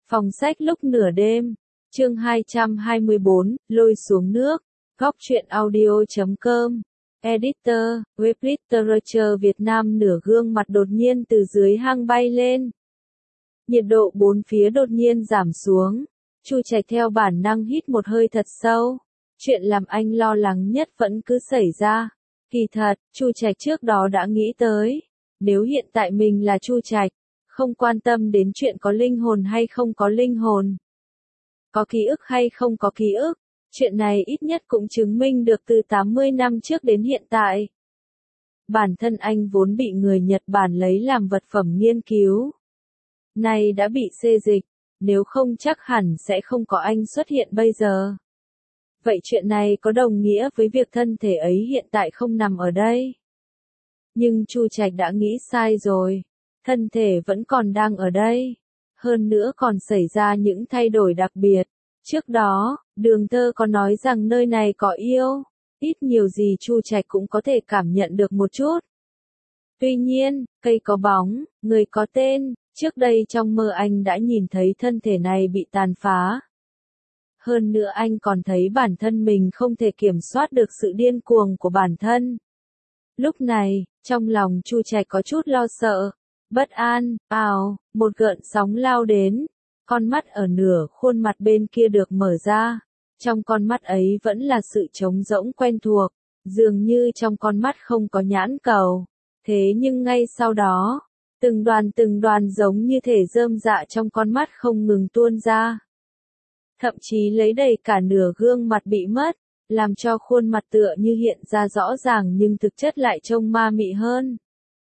Phòng sách lúc nửa đêm, chương 224, lôi xuống nước, góc truyện audio.com, editor, web literature Việt Nam. Nửa gương mặt đột nhiên từ dưới hang bay lên. Nhiệt độ bốn phía đột nhiên giảm xuống. Chu Trạch theo bản năng hít một hơi thật sâu. Chuyện làm anh lo lắng nhất vẫn cứ xảy ra. Kỳ thật, Chu Trạch trước đó đã nghĩ tới. Nếu hiện tại mình là Chu Trạch, không quan tâm đến chuyện có linh hồn hay không có linh hồn, có ký ức hay không có ký ức, chuyện này ít nhất cũng chứng minh được từ 80 năm trước đến hiện tại. Bản thân anh vốn bị người Nhật Bản lấy làm vật phẩm nghiên cứu. Nay đã bị xê dịch, nếu không chắc hẳn sẽ không có anh xuất hiện bây giờ. Vậy chuyện này có đồng nghĩa với việc thân thể ấy hiện tại không nằm ở đây? Nhưng Chu Trạch đã nghĩ sai rồi. Thân thể vẫn còn đang ở đây. Hơn nữa còn xảy ra những thay đổi đặc biệt. Trước đó, Đường Thơ có nói rằng nơi này có yêu. Ít nhiều gì Chu Trạch cũng có thể cảm nhận được một chút. Tuy nhiên, cây có bóng, người có tên. Trước đây trong mơ anh đã nhìn thấy thân thể này bị tàn phá. Hơn nữa anh còn thấy bản thân mình không thể kiểm soát được sự điên cuồng của bản thân. Lúc này, trong lòng Chu Trạch có chút lo sợ. Bất an, một gợn sóng lao đến. Con mắt ở nửa khuôn mặt bên kia được mở ra. Trong con mắt ấy vẫn là sự trống rỗng quen thuộc. Dường như trong con mắt không có nhãn cầu. Thế nhưng ngay sau đó, từng đoàn giống như thể rơm dạ trong con mắt không ngừng tuôn ra. Thậm chí lấy đầy cả nửa gương mặt bị mất, làm cho khuôn mặt tựa như hiện ra rõ ràng nhưng thực chất lại trông ma mị hơn.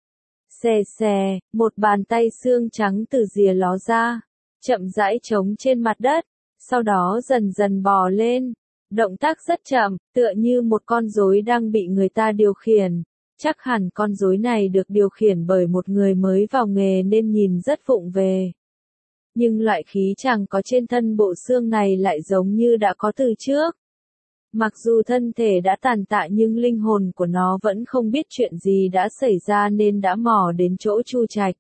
Xè, một bàn tay xương trắng từ rìa ló ra, chậm rãi trống trên mặt đất, sau đó dần dần bò lên. Động tác rất chậm, tựa như một con rối đang bị người ta điều khiển. Chắc hẳn con rối này được điều khiển bởi một người mới vào nghề nên nhìn rất vụng về. Nhưng loại khí chàng có trên thân bộ xương này lại giống như đã có từ trước. Mặc dù thân thể đã tàn tạ nhưng linh hồn của nó vẫn không biết chuyện gì đã xảy ra nên đã mò đến chỗ Chu Trạch.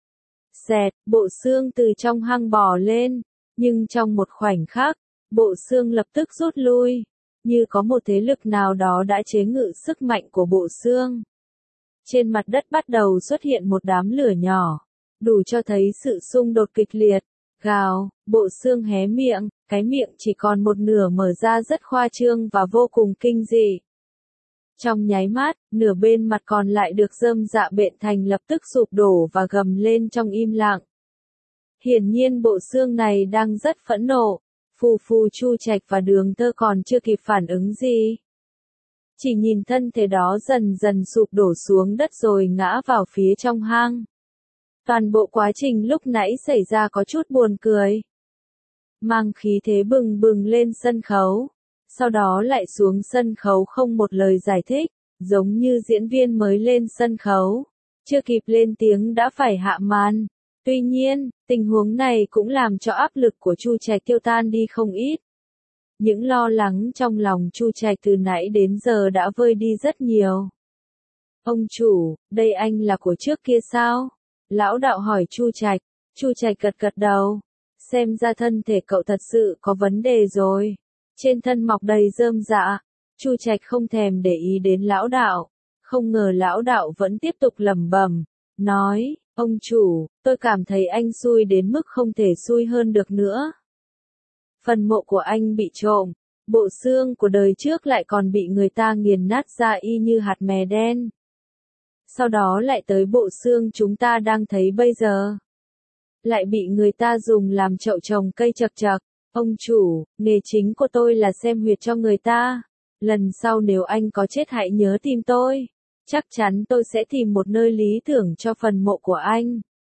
Xẹt, bộ xương từ trong hang bò lên, nhưng trong một khoảnh khắc, bộ xương lập tức rút lui, như có một thế lực nào đó đã chế ngự sức mạnh của bộ xương. Trên mặt đất bắt đầu xuất hiện một đám lửa nhỏ, đủ cho thấy sự xung đột kịch liệt. Gào, bộ xương hé miệng, cái miệng chỉ còn một nửa mở ra rất khoa trương và vô cùng kinh dị. Trong nháy mắt, nửa bên mặt còn lại được rơm dạ bện thành lập tức sụp đổ và gầm lên trong im lặng. Hiển nhiên bộ xương này đang rất phẫn nộ. Phù Chu Trạch và Đường Thơ còn chưa kịp phản ứng gì. Chỉ nhìn thân thể đó dần dần sụp đổ xuống đất rồi ngã vào phía trong hang. Toàn bộ quá trình lúc nãy xảy ra có chút buồn cười. Mang khí thế bừng bừng lên sân khấu. Sau đó lại xuống sân khấu không một lời giải thích, giống như diễn viên mới lên sân khấu. Chưa kịp lên tiếng đã phải hạ màn. Tuy nhiên, tình huống này cũng làm cho áp lực của Chu Trạch tiêu tan đi không ít. Những lo lắng trong lòng Chu Trạch từ nãy đến giờ đã vơi đi rất nhiều. Ông chủ, đây anh là của trước kia sao? Lão đạo hỏi Chu Trạch. Chu Trạch gật đầu. Xem ra thân thể cậu thật sự có vấn đề rồi. Trên thân mọc đầy rơm dạ. Chu Trạch không thèm để ý đến lão đạo. Không ngờ lão đạo vẫn tiếp tục lẩm bẩm, nói, ông chủ, tôi cảm thấy anh xui đến mức không thể xui hơn được nữa. Phần mộ của anh bị trộm. Bộ xương của đời trước lại còn bị người ta nghiền nát ra y như hạt mè đen. Sau đó lại tới bộ xương chúng ta đang thấy bây giờ. Lại bị người ta dùng làm chậu trồng cây chật chật. Ông chủ, nghề chính của tôi là xem huyệt cho người ta. Lần sau nếu anh có chết hãy nhớ tìm tôi. Chắc chắn tôi sẽ tìm một nơi lý tưởng cho phần mộ của anh.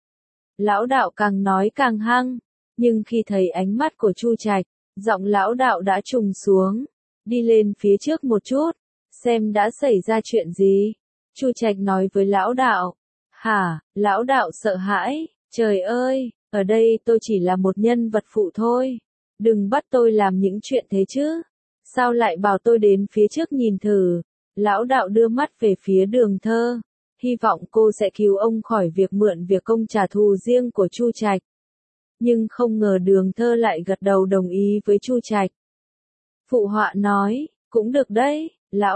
Lão đạo càng nói càng hăng. Nhưng khi thấy ánh mắt của Chu Trạch, giọng lão đạo đã trùng xuống. Đi lên phía trước một chút. Xem đã xảy ra chuyện gì. Chu Trạch nói với lão đạo. Hả, lão đạo sợ hãi. Trời ơi, ở đây tôi chỉ là một nhân vật phụ thôi. Đừng bắt tôi làm những chuyện thế chứ. Sao lại bảo tôi đến phía trước nhìn thử. Lão đạo đưa mắt về phía Đường Thơ. Hy vọng cô sẽ cứu ông khỏi việc mượn việc công trả thù riêng của Chu Trạch. nhưng không ngờ Đường Thơ lại gật đầu đồng ý với Chu Trạch. Phụ họa nói, cũng được đấy,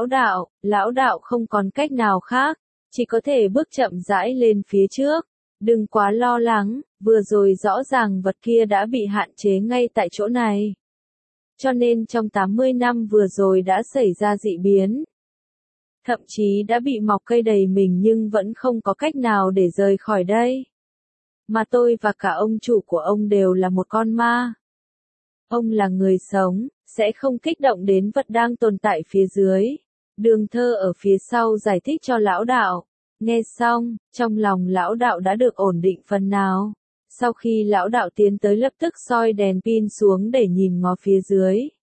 lão đạo không còn cách nào khác, chỉ có thể bước chậm rãi lên phía trước, đừng quá lo lắng, vừa rồi rõ ràng vật kia đã bị hạn chế ngay tại chỗ này. Cho nên trong 80 năm vừa rồi đã xảy ra dị biến. Thậm chí đã bị mọc cây đầy mình nhưng vẫn không có cách nào để rời khỏi đây. Mà tôi và cả ông chủ của ông đều là một con ma. Ông là người sống, sẽ không kích động đến vật đang tồn tại phía dưới. Đường Thơ ở phía sau giải thích cho lão đạo. Nghe xong, trong lòng lão đạo đã được ổn định phần nào. Sau khi lão đạo tiến tới lập tức soi đèn pin xuống để nhìn ngó phía dưới.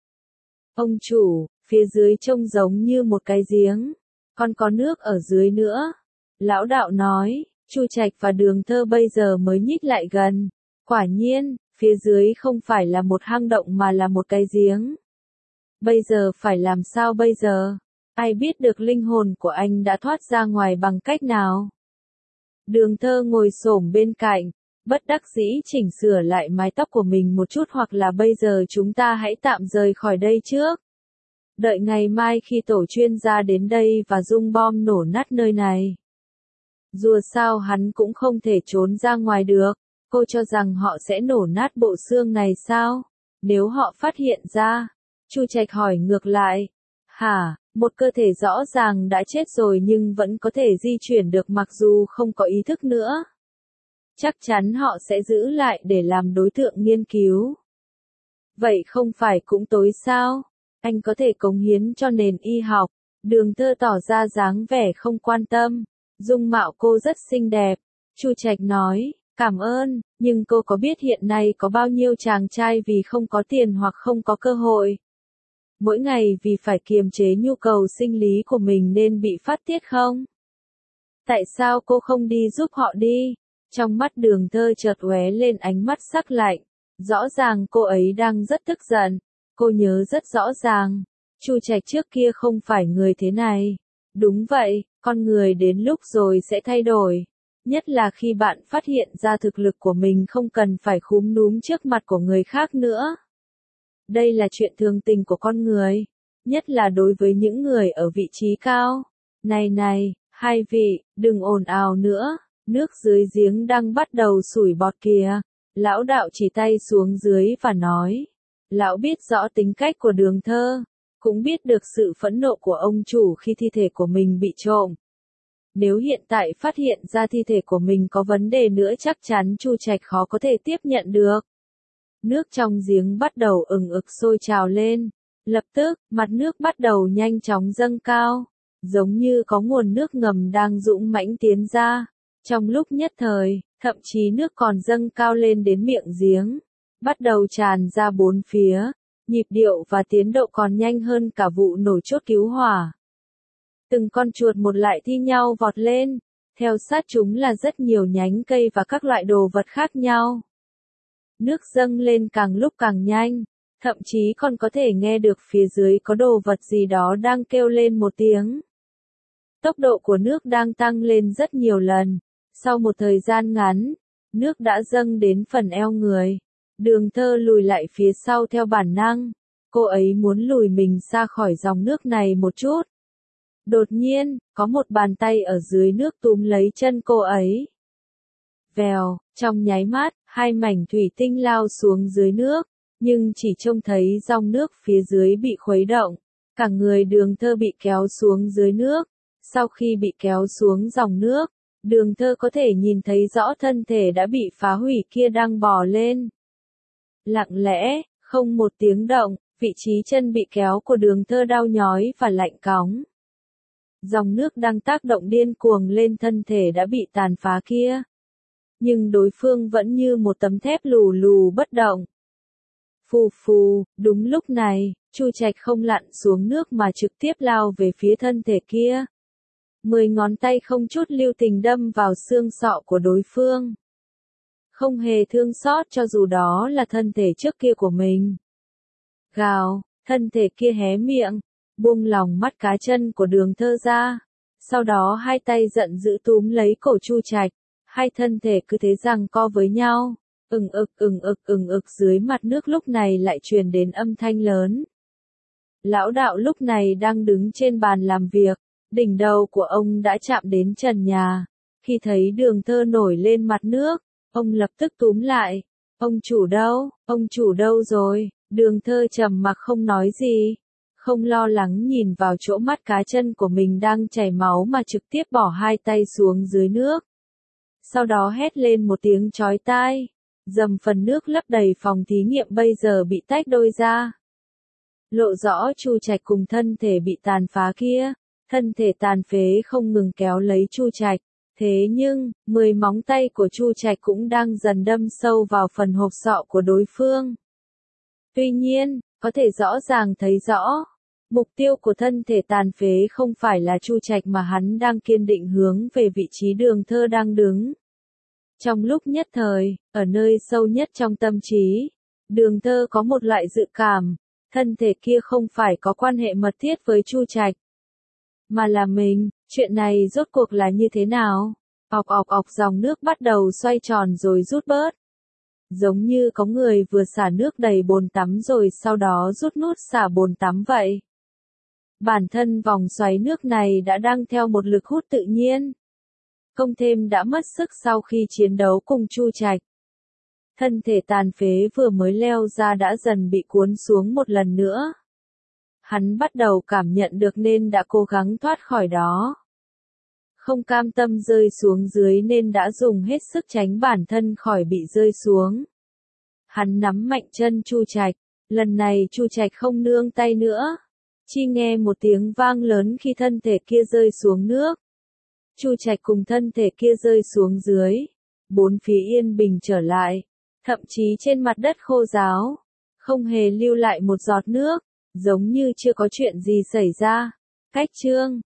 Ông chủ, phía dưới trông giống như một cái giếng. Còn có nước ở dưới nữa. Lão đạo nói, Chu Trạch và Đường Thơ bây giờ mới nhích lại gần. Quả nhiên, phía dưới không phải là một hang động mà là một cái giếng. Bây giờ phải làm sao bây giờ? Ai biết được linh hồn của anh đã thoát ra ngoài bằng cách nào? Đường Thơ ngồi xổm bên cạnh, bất đắc dĩ chỉnh sửa lại mái tóc của mình một chút, hoặc là bây giờ chúng ta hãy tạm rời khỏi đây trước. Đợi ngày mai khi tổ chuyên gia đến đây và dung bom nổ nát nơi này. Dù sao hắn cũng không thể trốn ra ngoài được. Cô cho rằng họ sẽ nổ nát bộ xương này sao? Nếu họ phát hiện ra. Chu Trạch hỏi ngược lại. Hả, một cơ thể rõ ràng đã chết rồi nhưng vẫn có thể di chuyển được mặc dù không có ý thức nữa. Chắc chắn họ sẽ giữ lại để làm đối tượng nghiên cứu. Vậy không phải cũng tối sao? Anh có thể cống hiến cho nền y học. Đường Thơ tỏ ra dáng vẻ không quan tâm. Dung mạo cô rất xinh đẹp. Chu Trạch nói, cảm ơn, nhưng cô có biết hiện nay có bao nhiêu chàng trai vì không có tiền hoặc không có cơ hội. Mỗi ngày vì phải kiềm chế nhu cầu sinh lý của mình nên bị phát tiết không? Tại sao cô không đi giúp họ đi? Trong mắt Đường Thơ chợt lóe lên ánh mắt sắc lạnh. Rõ ràng cô ấy đang rất tức giận. Cô nhớ rất rõ ràng. Chu Trạch trước kia không phải người thế này. Đúng vậy, con người đến lúc rồi sẽ thay đổi. Nhất là khi bạn phát hiện ra thực lực của mình không cần phải khúm núm trước mặt của người khác nữa. Đây là chuyện thường tình của con người. Nhất là đối với những người ở vị trí cao. Này, hai vị, đừng ồn ào nữa. Nước dưới giếng đang bắt đầu sủi bọt kìa. Lão đạo chỉ tay xuống dưới và nói. Lão biết rõ tính cách của Đường Thơ. Cũng biết được sự phẫn nộ của ông chủ khi thi thể của mình bị trộm. Nếu hiện tại phát hiện ra thi thể của mình có vấn đề nữa chắc chắn Chu Trạch khó có thể tiếp nhận được. Nước trong giếng bắt đầu ừng ực sôi trào lên. Lập tức, mặt nước bắt đầu nhanh chóng dâng cao. Giống như có nguồn nước ngầm đang dũng mãnh tiến ra. Trong lúc nhất thời, thậm chí nước còn dâng cao lên đến miệng giếng. Bắt đầu tràn ra bốn phía. Nhịp điệu và tiến độ còn nhanh hơn cả vụ nổ chốt cứu hỏa. Từng con chuột một lại thi nhau vọt lên. Theo sát chúng là rất nhiều nhánh cây và các loại đồ vật khác nhau. Nước dâng lên càng lúc càng nhanh. Thậm chí còn có thể nghe được phía dưới có đồ vật gì đó đang kêu lên một tiếng. Tốc độ của nước đang tăng lên rất nhiều lần. Sau một thời gian ngắn, nước đã dâng đến phần eo người. Đường Thơ lùi lại phía sau theo bản năng. Cô ấy muốn lùi mình ra khỏi dòng nước này một chút. Đột nhiên, có một bàn tay ở dưới nước túm lấy chân cô ấy. Vèo, trong nháy mắt, hai mảnh thủy tinh lao xuống dưới nước. Nhưng chỉ trông thấy dòng nước phía dưới bị khuấy động. Cả người Đường Thơ bị kéo xuống dưới nước. Sau khi bị kéo xuống dòng nước, Đường Thơ có thể nhìn thấy rõ thân thể đã bị phá hủy kia đang bò lên. Lặng lẽ, không một tiếng động, vị trí chân bị kéo của Đường Thơ đau nhói và lạnh cóng. Dòng nước đang tác động điên cuồng lên thân thể đã bị tàn phá kia. Nhưng đối phương vẫn như một tấm thép lù lù bất động. Phù phù, đúng lúc này, Chu Trạch không lặn xuống nước mà trực tiếp lao về phía thân thể kia. 10 ngón tay không chút lưu tình đâm vào xương sọ của đối phương. Không hề thương xót cho dù đó là thân thể trước kia của mình. Gào, thân thể kia hé miệng, buông lòng mắt cá chân của Đường Thơ ra. Sau đó hai tay giận dữ túm lấy cổ Chu Trạch, hai thân thể cứ thế giằng co với nhau. Ừng ực dưới mặt nước lúc này lại truyền đến âm thanh lớn. Lão đạo lúc này đang đứng trên bàn làm việc, đỉnh đầu của ông đã chạm đến trần nhà. Khi thấy Đường Thơ nổi lên mặt nước, ông lập tức túm lại. Ông chủ đâu rồi? Đường Thơ trầm mặc không nói gì, không lo lắng nhìn vào chỗ mắt cá chân của mình đang chảy máu mà trực tiếp bỏ hai tay xuống dưới nước. Sau đó hét lên một tiếng chói tai, dầm phần nước lấp đầy phòng thí nghiệm bây giờ bị tách đôi ra. Lộ rõ Chu Trạch cùng thân thể bị tàn phá kia, thân thể tàn phế không ngừng kéo lấy Chu Trạch. Thế nhưng, 10 móng tay của Chu Trạch cũng đang dần đâm sâu vào phần hộp sọ của đối phương. Tuy nhiên, có thể rõ ràng thấy rõ, mục tiêu của thân thể tàn phế không phải là Chu Trạch mà hắn đang kiên định hướng về vị trí Đường Thơ đang đứng. Trong lúc nhất thời, ở nơi sâu nhất trong tâm trí, Đường Thơ có một loại dự cảm, thân thể kia không phải có quan hệ mật thiết với Chu Trạch, mà là mình. Chuyện này rốt cuộc là như thế nào? Ọc dòng nước bắt đầu xoay tròn rồi rút bớt. Giống như có người vừa xả nước đầy bồn tắm rồi sau đó rút nút xả bồn tắm vậy. Bản thân vòng xoáy nước này đã đang theo một lực hút tự nhiên. Công thêm đã mất sức sau khi chiến đấu cùng Chu Trạch. Thân thể tàn phế vừa mới leo ra đã dần bị cuốn xuống một lần nữa. Hắn bắt đầu cảm nhận được nên đã cố gắng thoát khỏi đó. Không cam tâm rơi xuống dưới nên đã dùng hết sức tránh bản thân khỏi bị rơi xuống. Hắn nắm mạnh chân Chu Trạch, lần này Chu Trạch không nương tay nữa. Chỉ nghe một tiếng vang lớn khi thân thể kia rơi xuống nước. Chu Trạch cùng thân thể kia rơi xuống dưới. Bốn phía yên bình trở lại. Thậm chí trên mặt đất khô ráo. Không hề lưu lại một giọt nước. Giống như chưa có chuyện gì xảy ra. Cách chương